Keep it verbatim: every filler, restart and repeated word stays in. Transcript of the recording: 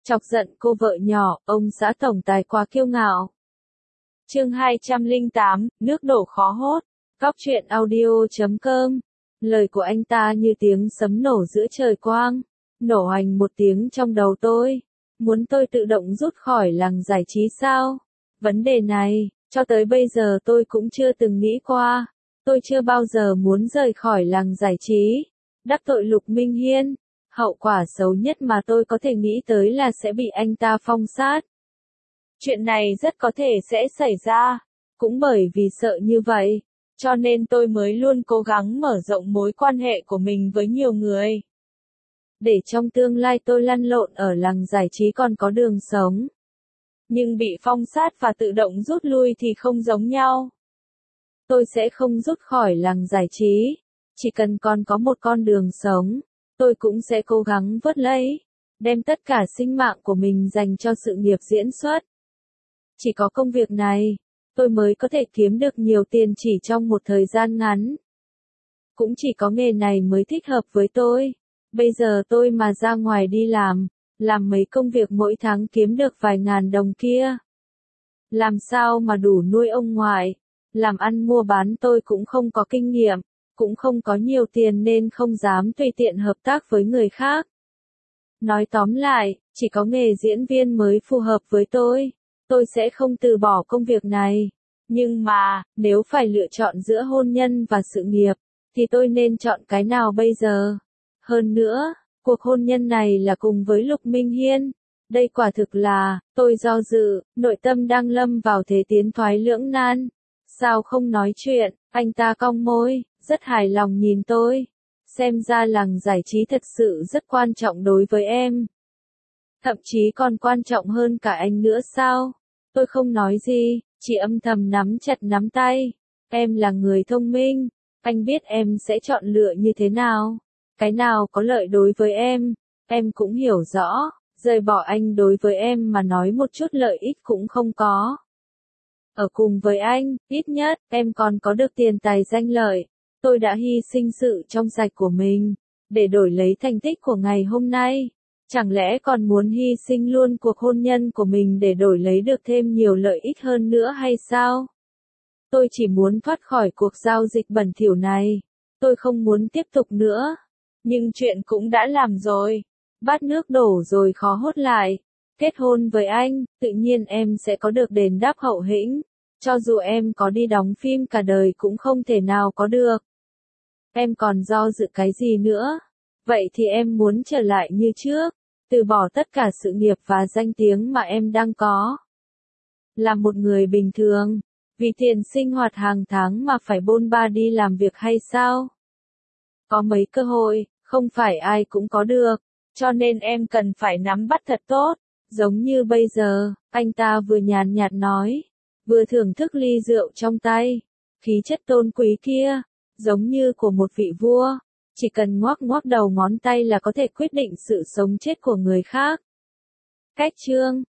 Chọc giận cô vợ nhỏ, ông xã tổng tài quá kiêu ngạo. Chương hai trăm lẻ tám, nước đổ khó hốt. Cóc truyện audio chấm com. Lời của anh ta như tiếng sấm nổ giữa trời quang, nổ hoành một tiếng trong đầu tôi. Muốn tôi tự động rút khỏi làng giải trí sao? Vấn đề này, cho tới bây giờ tôi cũng chưa từng nghĩ qua. Tôi chưa bao giờ muốn rời khỏi làng giải trí. Đắc tội Lục Minh Hiên. Hậu quả xấu nhất mà tôi có thể nghĩ tới là sẽ bị anh ta phong sát. Chuyện này rất có thể sẽ xảy ra. Cũng bởi vì sợ như vậy, cho nên tôi mới luôn cố gắng mở rộng mối quan hệ của mình với nhiều người. Để trong tương lai tôi lăn lộn ở làng giải trí còn có đường sống. Nhưng bị phong sát và tự động rút lui thì không giống nhau. Tôi sẽ không rút khỏi làng giải trí. Chỉ cần còn có một con đường sống, tôi cũng sẽ cố gắng vớt lấy, đem tất cả sinh mạng của mình dành cho sự nghiệp diễn xuất. Chỉ có công việc này, tôi mới có thể kiếm được nhiều tiền chỉ trong một thời gian ngắn. Cũng chỉ có nghề này mới thích hợp với tôi. Bây giờ tôi mà ra ngoài đi làm, làm mấy công việc mỗi tháng kiếm được vài ngàn đồng kia. Làm sao mà đủ nuôi ông ngoại? Làm ăn mua bán tôi cũng không có kinh nghiệm, cũng không có nhiều tiền nên không dám tùy tiện hợp tác với người khác. Nói tóm lại, chỉ có nghề diễn viên mới phù hợp với tôi. Tôi sẽ không từ bỏ công việc này. Nhưng mà, nếu phải lựa chọn giữa hôn nhân và sự nghiệp, thì tôi nên chọn cái nào bây giờ? Hơn nữa, cuộc hôn nhân này là cùng với Lục Minh Hiên. Đây quả thực là, tôi do dự, nội tâm đang lâm vào thế tiến thoái lưỡng nan. Sao không nói chuyện? Anh ta cong môi, rất hài lòng nhìn tôi. Xem ra làng giải trí thật sự rất quan trọng đối với em. Thậm chí còn quan trọng hơn cả anh nữa sao? Tôi không nói gì, chỉ âm thầm nắm chặt nắm tay. Em là người thông minh, anh biết em sẽ chọn lựa như thế nào. Cái nào có lợi đối với em, em cũng hiểu rõ. Rời bỏ anh đối với em mà nói một chút lợi ích cũng không có. Ở cùng với anh, ít nhất, em còn có được tiền tài danh lợi. Tôi đã hy sinh sự trong sạch của mình, để đổi lấy thành tích của ngày hôm nay. Chẳng lẽ còn muốn hy sinh luôn cuộc hôn nhân của mình để đổi lấy được thêm nhiều lợi ích hơn nữa hay sao? Tôi chỉ muốn thoát khỏi cuộc giao dịch bẩn thỉu này. Tôi không muốn tiếp tục nữa. Nhưng chuyện cũng đã làm rồi. Bát nước đổ rồi khó hốt lại. Kết hôn với anh, tự nhiên em sẽ có được đền đáp hậu hĩnh. Cho dù em có đi đóng phim cả đời cũng không thể nào có được. Em còn do dự cái gì nữa? Vậy thì em muốn trở lại như trước, từ bỏ tất cả sự nghiệp và danh tiếng mà em đang có. Là một người bình thường, vì tiền sinh hoạt hàng tháng mà phải bôn ba đi làm việc hay sao? Có mấy cơ hội, không phải ai cũng có được, cho nên em cần phải nắm bắt thật tốt. Giống như bây giờ, anh ta vừa nhàn nhạt nói, vừa thưởng thức ly rượu trong tay. Khí chất tôn quý kia, giống như của một vị vua, chỉ cần ngoác ngoác đầu ngón tay là có thể quyết định sự sống chết của người khác. Cách chương